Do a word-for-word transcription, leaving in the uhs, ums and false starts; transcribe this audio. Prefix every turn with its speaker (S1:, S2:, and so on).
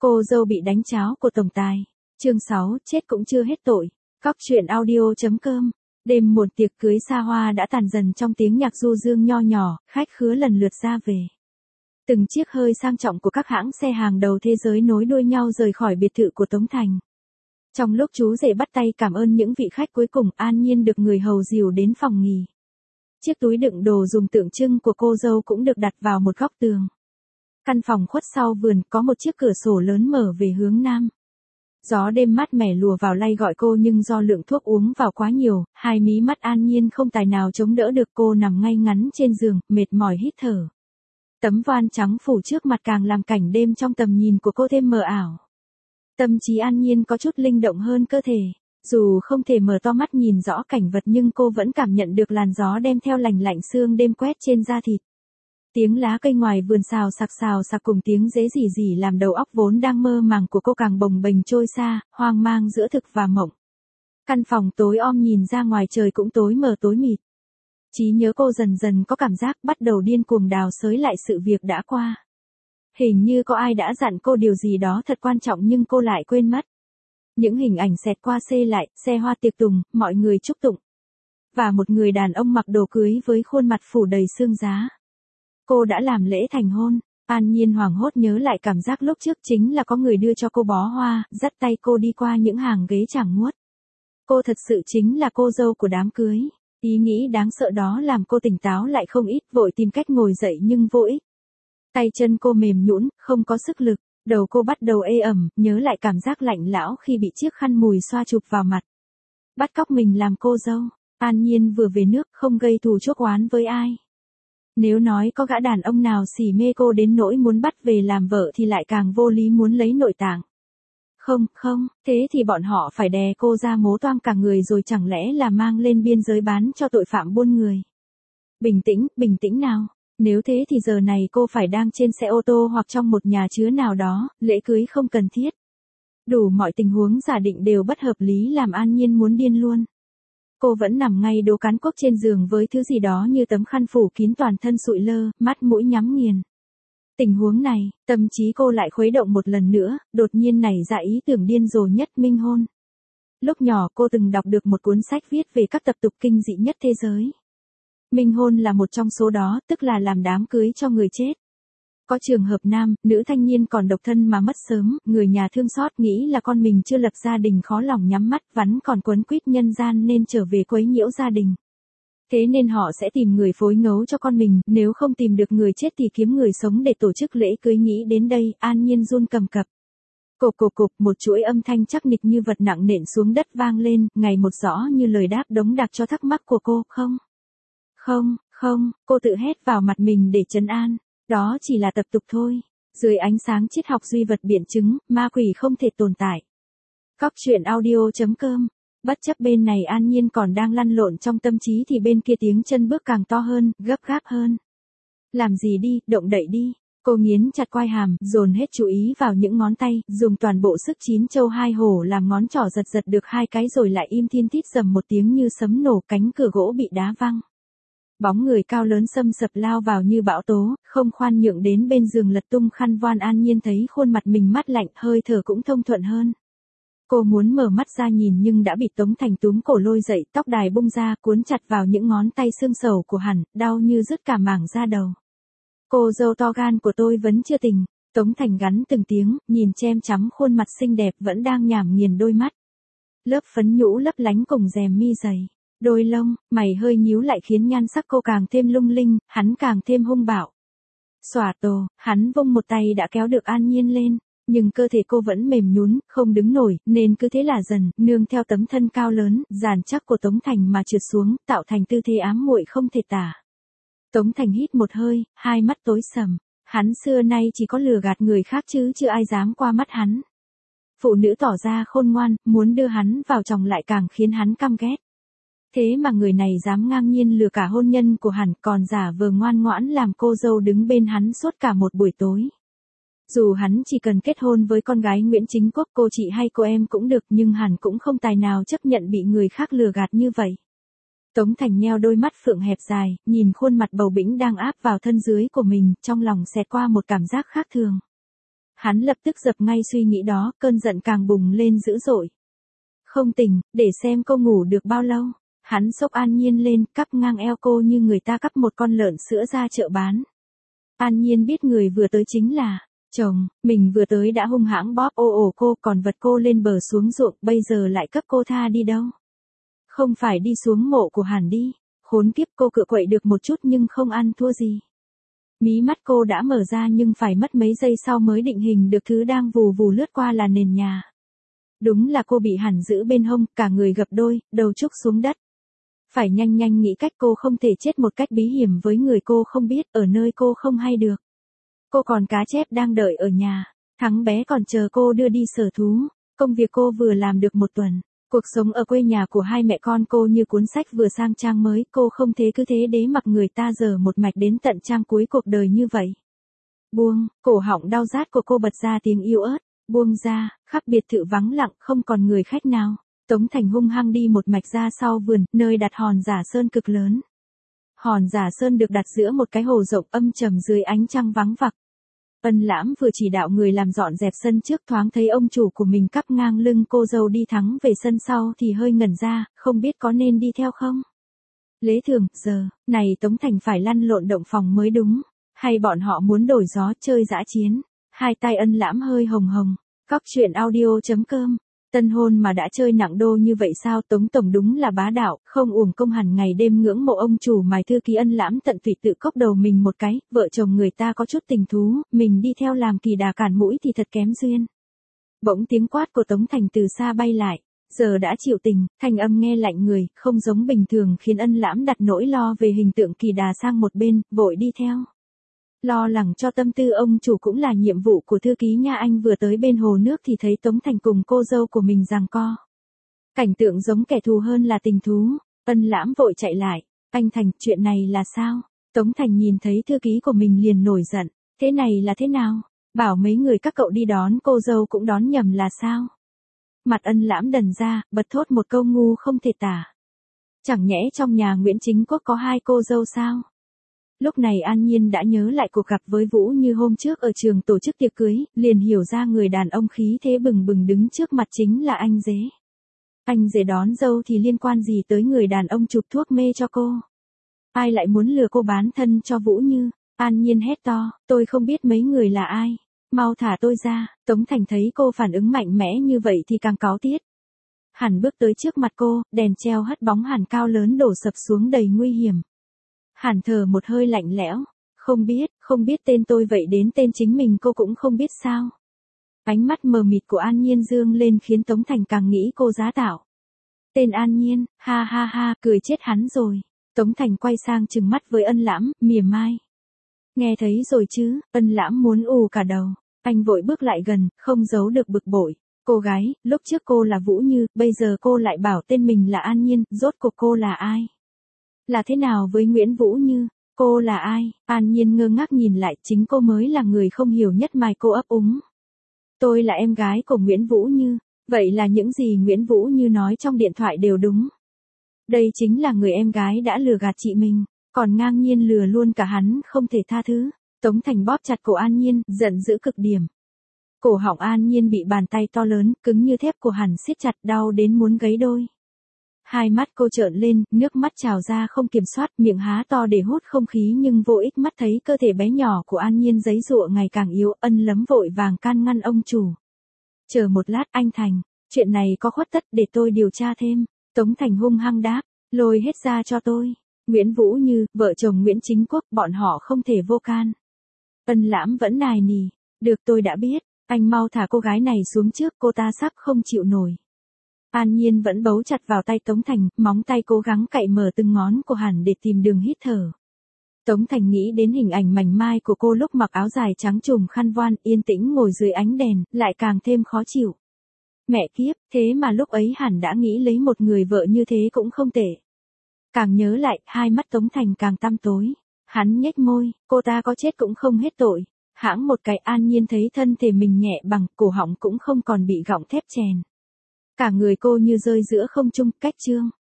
S1: Cô dâu bị đánh cháo của tổng tài. Chương sáu, chết cũng chưa hết tội. Cóc truyện audio.com. Đêm một tiệc cưới xa hoa đã tàn dần trong tiếng nhạc du dương nho nhỏ, khách khứa lần lượt ra về. Từng chiếc hơi sang trọng của các hãng xe hàng đầu thế giới nối đuôi nhau rời khỏi biệt thự của Tống Thành. Trong lúc chú rể bắt tay cảm ơn những vị khách cuối cùng, An Nhiên được người hầu dìu đến phòng nghỉ. Chiếc túi đựng đồ dùng tượng trưng của cô dâu cũng được đặt vào một góc tường. Căn phòng khuất sau vườn có một chiếc cửa sổ lớn mở về hướng nam. Gió đêm mát mẻ lùa vào lay gọi cô, nhưng do lượng thuốc uống vào quá nhiều, hai mí mắt An Nhiên không tài nào chống đỡ được. Cô nằm ngay ngắn trên giường, mệt mỏi hít thở. Tấm voan trắng phủ trước mặt càng làm cảnh đêm trong tầm nhìn của cô thêm mờ ảo. Tâm trí An Nhiên có chút linh động hơn cơ thể. Dù không thể mở to mắt nhìn rõ cảnh vật nhưng cô vẫn cảm nhận được làn gió đem theo lành lạnh sương đêm quét trên da thịt. Tiếng lá cây ngoài vườn xào xạc xào xạc cùng tiếng dế rỉ rỉ làm đầu óc vốn đang mơ màng của cô càng bồng bềnh trôi xa, hoang mang giữa thực và mộng. Căn phòng tối om nhìn ra ngoài trời cũng tối mờ tối mịt. Trí nhớ cô dần dần có cảm giác bắt đầu điên cuồng đào xới lại sự việc đã qua. Hình như có ai đã dặn cô điều gì đó thật quan trọng nhưng cô lại quên mất. Những hình ảnh xẹt qua xê lại, xe hoa tiệc tùng, mọi người chúc tụng. Và một người đàn ông mặc đồ cưới với khuôn mặt phủ đầy xương giá. Cô đã làm lễ thành hôn. An Nhiên hoảng hốt nhớ lại cảm giác lúc trước, chính là có người đưa cho cô bó hoa, dắt tay cô đi qua những hàng ghế chẳng muốt. Cô thật sự chính là cô dâu của đám cưới. Ý nghĩ đáng sợ đó làm cô tỉnh táo lại không ít, vội tìm cách ngồi dậy nhưng vô ích. Tay chân cô mềm nhũn, không có sức lực, đầu cô bắt đầu ê ẩm, nhớ lại cảm giác lạnh lẽo khi bị chiếc khăn mùi xoa chụp vào mặt. Bắt cóc mình làm cô dâu. An Nhiên vừa về nước, không gây thù chuốc oán với ai. Nếu nói có gã đàn ông nào xỉ mê cô đến nỗi muốn bắt về làm vợ thì lại càng vô lý muốn lấy nội tạng. Không, không, thế thì bọn họ phải đè cô ra mố toang cả người rồi chẳng lẽ là mang lên biên giới bán cho tội phạm buôn người. Bình tĩnh, bình tĩnh nào. Nếu thế thì giờ này cô phải đang trên xe ô tô hoặc trong một nhà chứa nào đó, lễ cưới không cần thiết. Đủ mọi tình huống giả định đều bất hợp lý làm An Nhiên muốn điên luôn. Cô vẫn nằm ngay đố cán quốc trên giường với thứ gì đó như tấm khăn phủ kín toàn thân sụi lơ, mắt mũi nhắm nghiền. Tình huống này, tâm trí cô lại khuấy động một lần nữa, đột nhiên nảy ra ý tưởng điên rồ nhất: minh hôn. Lúc nhỏ cô từng đọc được một cuốn sách viết về các tập tục kinh dị nhất thế giới. Minh hôn là một trong số đó, tức là làm đám cưới cho người chết. Có trường hợp nam, nữ thanh niên còn độc thân mà mất sớm, người nhà thương xót nghĩ là con mình chưa lập gia đình khó lòng nhắm mắt, vắn còn quấn quýt nhân gian nên trở về quấy nhiễu gia đình. Thế nên họ sẽ tìm người phối ngấu cho con mình, nếu không tìm được người chết thì kiếm người sống để tổ chức lễ cưới. Nghĩ đến đây, An Nhiên run cầm cập. Cộp cộp cộp, một chuỗi âm thanh chắc nịch như vật nặng nện xuống đất vang lên, ngày một rõ như lời đáp đống đặc cho thắc mắc của cô. Không, không, không, cô tự hét vào mặt mình để trấn an. Đó chỉ là tập tục thôi. Dưới ánh sáng triết học duy vật biện chứng, ma quỷ không thể tồn tại. Cóc truyện audio.com. Bất chấp bên này An Nhiên còn đang lăn lộn trong tâm trí thì bên kia tiếng chân bước càng to hơn, gấp gáp hơn. Làm gì đi, động đậy đi. Cô nghiến chặt quai hàm, dồn hết chú ý vào những ngón tay, dùng toàn bộ sức chín châu hai hổ làm ngón trỏ giật giật được hai cái rồi lại im thiên thít rầm một tiếng như sấm nổ, cánh cửa gỗ bị đá văng. Bóng người cao lớn xâm sập lao vào như bão tố, không khoan nhượng đến bên giường lật tung khăn voan. An Nhiên thấy khuôn mặt mình mát lạnh, hơi thở cũng thông thuận hơn. Cô muốn mở mắt ra nhìn nhưng đã bị Tống Thành túm cổ lôi dậy, tóc đài bung ra, cuốn chặt vào những ngón tay xương sầu của hắn, đau như rứt cả mảng da đầu. Cô dâu to gan của tôi vẫn chưa tỉnh. Tống Thành gắn từng tiếng, nhìn chém chắm khuôn mặt xinh đẹp vẫn đang nhảm nghiền đôi mắt. Lớp phấn nhũ lấp lánh cùng rèm mi dày. Đôi lông, mày hơi nhíu lại khiến nhan sắc cô càng thêm lung linh, hắn càng thêm hung bạo. Xòa tổ, hắn vung một tay đã kéo được An Nhiên lên, nhưng cơ thể cô vẫn mềm nhũn, không đứng nổi, nên cứ thế là dần, nương theo tấm thân cao lớn, dàn chắc của Tống Thành mà trượt xuống, tạo thành tư thế ám muội không thể tả. Tống Thành hít một hơi, hai mắt tối sầm, hắn xưa nay chỉ có lừa gạt người khác chứ chưa ai dám qua mắt hắn. Phụ nữ tỏ ra khôn ngoan, muốn đưa hắn vào chồng lại càng khiến hắn căm ghét. Thế mà người này dám ngang nhiên lừa cả hôn nhân của hắn, còn giả vờ ngoan ngoãn làm cô dâu đứng bên hắn suốt cả một buổi tối. Dù hắn chỉ cần kết hôn với con gái Nguyễn Chính Quốc, cô chị hay cô em cũng được, nhưng hắn cũng không tài nào chấp nhận bị người khác lừa gạt như vậy. Tống Thành nheo đôi mắt phượng hẹp dài, nhìn khuôn mặt bầu bĩnh đang áp vào thân dưới của mình, trong lòng xẹt qua một cảm giác khác thường. Hắn lập tức dập ngay suy nghĩ đó, cơn giận càng bùng lên dữ dội. Không tỉnh, để xem cô ngủ được bao lâu. Hắn xốc An Nhiên lên, cắp ngang eo cô như người ta cắp một con lợn sữa ra chợ bán. An Nhiên biết người vừa tới chính là chồng, mình vừa tới đã hung hãng bóp ô ổ cô, còn vật cô lên bờ xuống ruộng, bây giờ lại cấp cô tha đi đâu. Không phải đi xuống mộ của Hàn đi. Khốn kiếp, cô cựa quậy được một chút nhưng không ăn thua gì. Mí mắt cô đã mở ra nhưng phải mất mấy giây sau mới định hình được thứ đang vù vù lướt qua là nền nhà. Đúng là cô bị Hàn giữ bên hông, cả người gập đôi, đầu trúc xuống đất. Phải nhanh nhanh nghĩ cách cô không thể chết một cách bí hiểm với người cô không biết, ở nơi cô không hay được. Cô còn cá chép đang đợi ở nhà, Thắng bé còn chờ cô đưa đi sở thú, công việc cô vừa làm được một tuần. Cuộc sống ở quê nhà của hai mẹ con cô như cuốn sách vừa sang trang mới, cô không thế cứ thế đế mặc người ta dở một mạch đến tận trang cuối cuộc đời như vậy. Buông, cổ họng đau rát của cô bật ra tiếng yếu ớt, buông ra, khắp biệt thự vắng lặng không còn người khách nào. Tống Thành hung hăng đi một mạch ra sau vườn, nơi đặt hòn giả sơn cực lớn. Hòn giả sơn được đặt giữa một cái hồ rộng âm trầm dưới ánh trăng vắng vặc. Ân Lãm vừa chỉ đạo người làm dọn dẹp sân trước, thoáng thấy ông chủ của mình cắp ngang lưng cô dâu đi thắng về sân sau thì hơi ngẩn ra, không biết có nên đi theo không. Lễ thường, giờ, này Tống Thành phải lăn lộn động phòng mới đúng, hay bọn họ muốn đổi gió chơi dã chiến. Hai tay Ân Lãm hơi hồng hồng. Cóc truyện audio chấm com. Tân hôn mà đã chơi nặng đô như vậy sao? Tống tổng đúng là bá đạo, không uổng công hẳn ngày đêm ngưỡng mộ ông chủ mài thư ký Ân Lãm tận tụy tự cốc đầu mình một cái, vợ chồng người ta có chút tình thú, mình đi theo làm kỳ đà cản mũi thì thật kém duyên. Bỗng tiếng quát của Tống Thành từ xa bay lại, giờ đã chịu tình, thanh âm nghe lạnh người, không giống bình thường, khiến Ân Lãm đặt nỗi lo về hình tượng kỳ đà sang một bên, vội đi theo. Lo lắng cho tâm tư ông chủ cũng là nhiệm vụ của thư ký nha. Anh vừa tới bên hồ nước thì thấy Tống Thành cùng cô dâu của mình giằng co. Cảnh tượng giống kẻ thù hơn là tình thú. Ân Lãm vội chạy lại. Anh Thành, chuyện này là sao? Tống Thành nhìn thấy thư ký của mình liền nổi giận. Thế này là thế nào? Bảo mấy người các cậu đi đón cô dâu cũng đón nhầm là sao? Mặt Ân Lãm đần ra, bật thốt một câu ngu không thể tả. Chẳng nhẽ trong nhà Nguyễn Chính Quốc có hai cô dâu sao? Lúc này An Nhiên đã nhớ lại cuộc gặp với Vũ Như hôm trước ở trường tổ chức tiệc cưới, liền hiểu ra người đàn ông khí thế bừng bừng đứng trước mặt chính là anh Dế. Anh Dế đón dâu thì liên quan gì tới người đàn ông chụp thuốc mê cho cô? Ai lại muốn lừa cô bán thân cho Vũ Như? An Nhiên hét to, tôi không biết mấy người là ai. Mau thả tôi ra. Tống Thành thấy cô phản ứng mạnh mẽ như vậy thì càng cáu tiết. Hàn bước tới trước mặt cô, đèn treo hất bóng Hàn cao lớn đổ sập xuống đầy nguy hiểm. Hàn thở một hơi lạnh lẽo, không biết, không biết tên tôi vậy đến tên chính mình cô cũng không biết sao. Ánh mắt mờ mịt của An Nhiên dương lên khiến Tống Thành càng nghĩ cô giá tạo. Tên An Nhiên, ha ha ha, cười chết hắn rồi. Tống Thành quay sang trừng mắt với Ân Lãm, mỉa mai. Nghe thấy rồi chứ? Ân Lãm muốn ù cả đầu. Anh vội bước lại gần, không giấu được bực bội. Cô gái, lúc trước cô là Vũ Như, bây giờ cô lại bảo tên mình là An Nhiên, rốt cuộc cô là ai? Là thế nào với Nguyễn Vũ Như? Cô là ai? An Nhiên ngơ ngác nhìn lại, chính cô mới là người không hiểu nhất mà cô ấp úng. Tôi là em gái của Nguyễn Vũ Như. Vậy là những gì Nguyễn Vũ Như nói trong điện thoại đều đúng. Đây chính là người em gái đã lừa gạt chị mình, còn ngang nhiên lừa luôn cả hắn, không thể tha thứ. Tống Thành bóp chặt cổ An Nhiên, giận dữ cực điểm. Cổ họng An Nhiên bị bàn tay to lớn, cứng như thép của hắn siết chặt, đau đến muốn gấy đôi. Hai mắt cô trợn lên, nước mắt trào ra không kiểm soát, miệng há to để hút không khí nhưng vô ích. Mắt thấy cơ thể bé nhỏ của An Nhiên giấy giụa ngày càng yếu, Ân Lấm vội vàng can ngăn ông chủ. Chờ một lát anh Thành, chuyện này có khuất tất để tôi điều tra thêm. Tống Thành hung hăng đáp, lôi hết ra cho tôi. Nguyễn Vũ Như, vợ chồng Nguyễn Chính Quốc, bọn họ không thể vô can. Ân Lãm vẫn nài nỉ, được tôi đã biết, anh mau thả cô gái này xuống trước, cô ta sắp không chịu nổi. An Nhiên vẫn bấu chặt vào tay Tống Thành, móng tay cố gắng cạy mở từng ngón của hắn để tìm đường hít thở. Tống Thành nghĩ đến hình ảnh mảnh mai của cô lúc mặc áo dài trắng trùm khăn voan, yên tĩnh ngồi dưới ánh đèn, lại càng thêm khó chịu. Mẹ kiếp, thế mà lúc ấy hắn đã nghĩ lấy một người vợ như thế cũng không tệ. Càng nhớ lại, hai mắt Tống Thành càng tăm tối. Hắn nhếch môi, cô ta có chết cũng không hết tội. Hãng một cái. An Nhiên thấy thân thể mình nhẹ bằng, cổ họng cũng không còn bị gọng thép chèn. Cả người cô như rơi giữa không trung, cách chương.